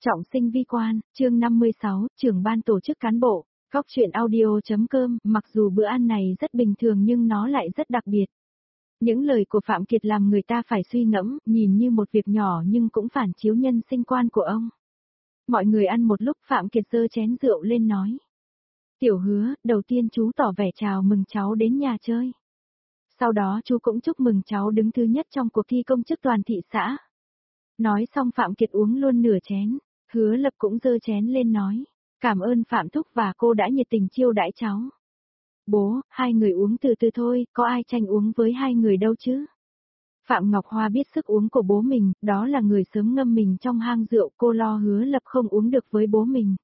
Trọng sinh vi quan, chương 56, trưởng ban tổ chức cán bộ, góc chuyện audio.com, mặc dù bữa ăn này rất bình thường nhưng nó lại rất đặc biệt. Những lời của Phạm Kiệt làm người ta phải suy ngẫm, nhìn như một việc nhỏ nhưng cũng phản chiếu nhân sinh quan của ông. Mọi người ăn một lúc Phạm Kiệt giơ chén rượu lên nói. Tiểu Hứa, đầu tiên chú tỏ vẻ chào mừng cháu đến nhà chơi. Sau đó chú cũng chúc mừng cháu đứng thứ nhất trong cuộc thi công chức toàn thị xã. Nói xong Phạm Kiệt uống luôn nửa chén, Hứa Lập cũng giơ chén lên nói, cảm ơn Phạm Thúc và cô đã nhiệt tình chiêu đãi cháu. Bố, hai người uống từ từ thôi, có ai tranh uống với hai người đâu chứ. Phạm Ngọc Hoa biết sức uống của bố mình, đó là người sớm ngâm mình trong hang rượu, cô lo Hứa Lập không uống được với bố mình.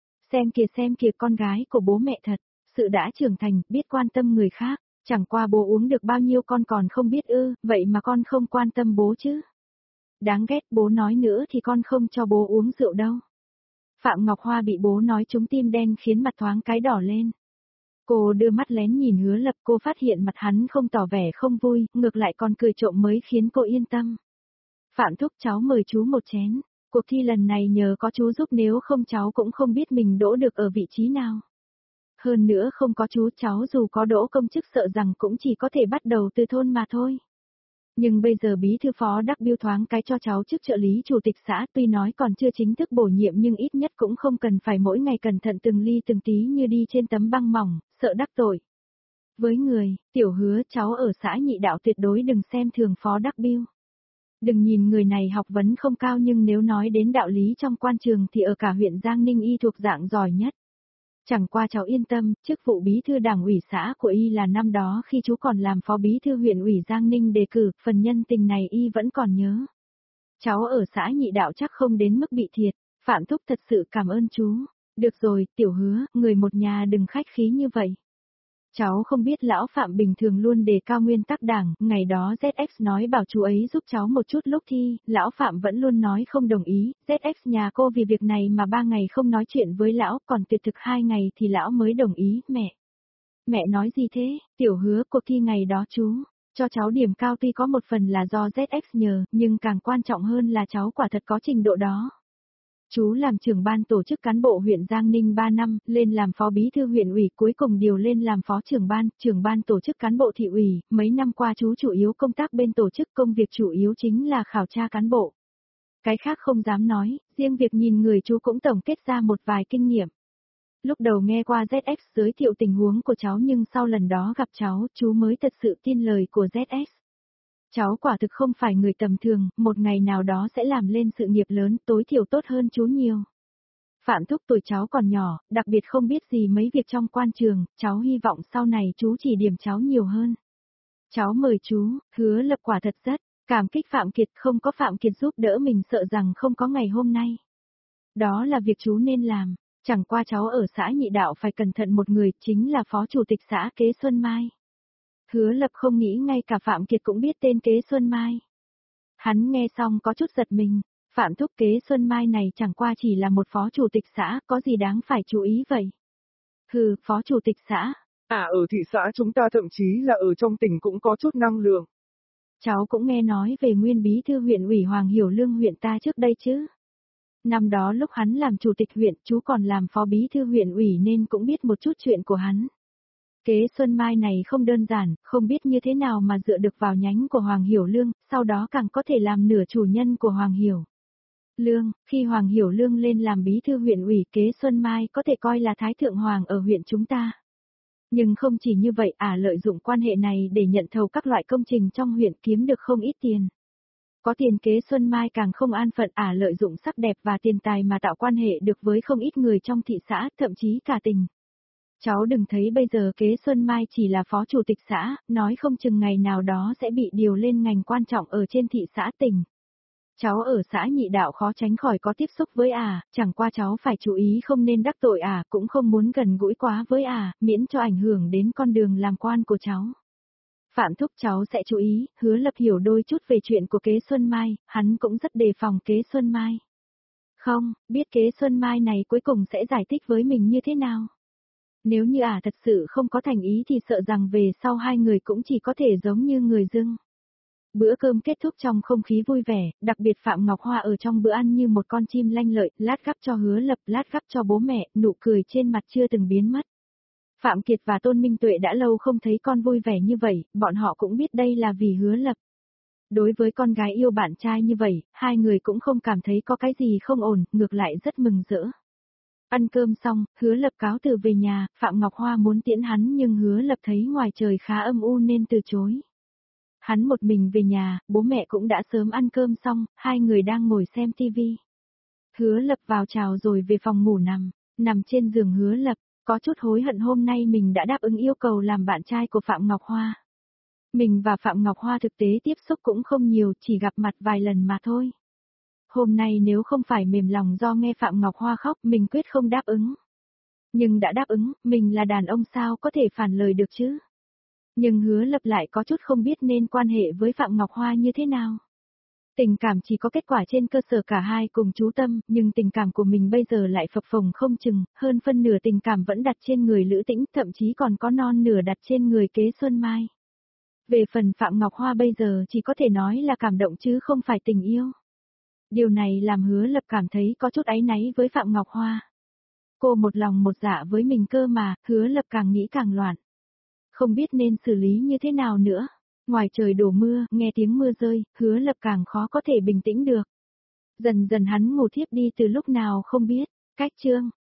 Xem kìa con gái của bố mẹ thật, sự đã trưởng thành, biết quan tâm người khác, chẳng qua bố uống được bao nhiêu con còn không biết ư, vậy mà con không quan tâm bố chứ. Đáng ghét, bố nói nữa thì con không cho bố uống rượu đâu. Phạm Ngọc Hoa bị bố nói trúng tim đen khiến mặt thoáng cái đỏ lên. Cô đưa mắt lén nhìn Hứa Lập, cô phát hiện mặt hắn không tỏ vẻ không vui, ngược lại còn cười trộm mới khiến cô yên tâm. Phạm Thúc, cháu mời chú một chén, cuộc thi lần này nhờ có chú giúp, nếu không cháu cũng không biết mình đỗ được ở vị trí nào. Hơn nữa không có chú, cháu dù có đỗ công chức sợ rằng cũng chỉ có thể bắt đầu từ thôn mà thôi. Nhưng bây giờ bí thư phó Đắc Biêu thoáng cái cho cháu chức trợ lý chủ tịch xã, tuy nói còn chưa chính thức bổ nhiệm nhưng ít nhất cũng không cần phải mỗi ngày cẩn thận từng ly từng tí như đi trên tấm băng mỏng, sợ đắc tội. Với người, Tiểu Hứa, cháu ở xã Nhị Đạo tuyệt đối đừng xem thường phó Đắc Biêu. Đừng nhìn người này học vấn không cao nhưng nếu nói đến đạo lý trong quan trường thì ở cả huyện Giang Ninh y thuộc dạng giỏi nhất. Chẳng qua cháu yên tâm, chức vụ bí thư đảng ủy xã của y là năm đó khi chú còn làm phó bí thư huyện ủy Giang Ninh đề cử, phần nhân tình này y vẫn còn nhớ. Cháu ở xã Nhị Đạo chắc không đến mức bị thiệt, Phạm Thúc thật sự cảm ơn chú. Được rồi, Tiểu Hứa, người một nhà đừng khách khí như vậy. Cháu không biết lão Phạm bình thường luôn đề cao nguyên tắc đảng, ngày đó ZX nói bảo chú ấy giúp cháu một chút lúc thi, lão Phạm vẫn luôn nói không đồng ý, ZX nhà cô vì việc này mà 3 ngày không nói chuyện với lão, còn tuyệt thực 2 ngày thì lão mới đồng ý, mẹ. Mẹ nói gì thế, Tiểu Hứa, cuộc thi ngày đó chú, cho cháu điểm cao tuy có một phần là do ZX nhờ, nhưng càng quan trọng hơn là cháu quả thật có trình độ đó. Chú làm trưởng ban tổ chức cán bộ huyện Giang Ninh 3 năm, lên làm phó bí thư huyện ủy, cuối cùng điều lên làm phó trưởng ban tổ chức cán bộ thị ủy, mấy năm qua chú chủ yếu công tác bên tổ chức, công việc chủ yếu chính là khảo tra cán bộ. Cái khác không dám nói, riêng việc nhìn người chú cũng tổng kết ra một vài kinh nghiệm. Lúc đầu nghe qua ZX giới thiệu tình huống của cháu nhưng sau lần đó gặp cháu, chú mới thật sự tin lời của ZX. Cháu quả thực không phải người tầm thường, một ngày nào đó sẽ làm lên sự nghiệp lớn, tối thiểu tốt hơn chú nhiều. Phạm Thúc, tuổi cháu còn nhỏ, đặc biệt không biết gì mấy việc trong quan trường, cháu hy vọng sau này chú chỉ điểm cháu nhiều hơn. Cháu mời chú, Hứa Lập quả thật rất cảm kích Phạm Kiệt, không có Phạm Kiệt giúp đỡ mình sợ rằng không có ngày hôm nay. Đó là việc chú nên làm, chẳng qua cháu ở xã Nhị Đạo phải cẩn thận một người, chính là phó chủ tịch xã Kế Xuân Mai. Hứa Lập không nghĩ ngay cả Phạm Kiệt cũng biết tên Kế Xuân Mai. Hắn nghe xong có chút giật mình, Phạm Thúc, Kế Xuân Mai này chẳng qua chỉ là một phó chủ tịch xã, có gì đáng phải chú ý vậy? Hừ, phó chủ tịch xã. Ở thị xã chúng ta thậm chí là ở trong tỉnh cũng có chút năng lượng. Cháu cũng nghe nói về nguyên bí thư huyện ủy Hoàng Hiểu Lương huyện ta trước đây chứ. Năm đó lúc hắn làm chủ tịch huyện, chú còn làm phó bí thư huyện ủy nên cũng biết một chút chuyện của hắn. Kế Xuân Mai này không đơn giản, không biết như thế nào mà dựa được vào nhánh của Hoàng Hiểu Lương, sau đó càng có thể làm nửa chủ nhân của Hoàng Hiểu Lương. Khi Hoàng Hiểu Lương lên làm bí thư huyện ủy, Kế Xuân Mai có thể coi là Thái Thượng Hoàng ở huyện chúng ta. Nhưng không chỉ như vậy, lợi dụng quan hệ này để nhận thầu các loại công trình trong huyện, kiếm được không ít tiền. Có tiền Kế Xuân Mai càng không an phận, lợi dụng sắc đẹp và tiền tài mà tạo quan hệ được với không ít người trong thị xã, thậm chí cả tỉnh. Cháu đừng thấy bây giờ Kế Xuân Mai chỉ là phó chủ tịch xã, nói không chừng ngày nào đó sẽ bị điều lên ngành quan trọng ở trên thị xã tỉnh. Cháu ở xã Nhị Đạo khó tránh khỏi có tiếp xúc với chẳng qua cháu phải chú ý không nên đắc tội cũng không muốn gần gũi quá với miễn cho ảnh hưởng đến con đường làm quan của cháu. Phạm Thúc, cháu sẽ chú ý. Hứa Lập hiểu đôi chút về chuyện của Kế Xuân Mai, hắn cũng rất đề phòng Kế Xuân Mai. Không, biết Kế Xuân Mai này cuối cùng sẽ giải thích với mình như thế nào. Nếu như thật sự không có thành ý thì sợ rằng về sau hai người cũng chỉ có thể giống như người dưng. Bữa cơm kết thúc trong không khí vui vẻ, đặc biệt Phạm Ngọc Hoa ở trong bữa ăn như một con chim lanh lợi, lát gắp cho Hứa Lập, lát gắp cho bố mẹ, nụ cười trên mặt chưa từng biến mất. Phạm Kiệt và Tôn Minh Tuệ đã lâu không thấy con vui vẻ như vậy, bọn họ cũng biết đây là vì Hứa Lập. Đối với con gái yêu bạn trai như vậy, hai người cũng không cảm thấy có cái gì không ổn, ngược lại rất mừng rỡ. Ăn cơm xong, Hứa Lập cáo từ về nhà, Phạm Ngọc Hoa muốn tiễn hắn nhưng Hứa Lập thấy ngoài trời khá âm u nên từ chối. Hắn một mình về nhà, bố mẹ cũng đã sớm ăn cơm xong, hai người đang ngồi xem tivi. Hứa Lập vào chào rồi về phòng ngủ nằm trên giường Hứa Lập, có chút hối hận hôm nay mình đã đáp ứng yêu cầu làm bạn trai của Phạm Ngọc Hoa. Mình và Phạm Ngọc Hoa thực tế tiếp xúc cũng không nhiều, chỉ gặp mặt vài lần mà thôi. Hôm nay nếu không phải mềm lòng do nghe Phạm Ngọc Hoa khóc, mình quyết không đáp ứng. Nhưng đã đáp ứng, mình là đàn ông sao có thể phản lời được chứ? Nhưng Hứa Lập lại có chút không biết nên quan hệ với Phạm Ngọc Hoa như thế nào. Tình cảm chỉ có kết quả trên cơ sở cả hai cùng chú tâm, nhưng tình cảm của mình bây giờ lại phập phồng không chừng, hơn phân nửa tình cảm vẫn đặt trên người Lữ Tĩnh, thậm chí còn có non nửa đặt trên người Kế Xuân Mai. Về phần Phạm Ngọc Hoa bây giờ chỉ có thể nói là cảm động chứ không phải tình yêu. Điều này làm Hứa Lập cảm thấy có chút áy náy với Phạm Ngọc Hoa. Cô một lòng một dạ với mình cơ mà, Hứa Lập càng nghĩ càng loạn. Không biết nên xử lý như thế nào nữa. Ngoài trời đổ mưa, nghe tiếng mưa rơi, Hứa Lập càng khó có thể bình tĩnh được. Dần dần hắn ngủ thiếp đi từ lúc nào không biết. Cách chương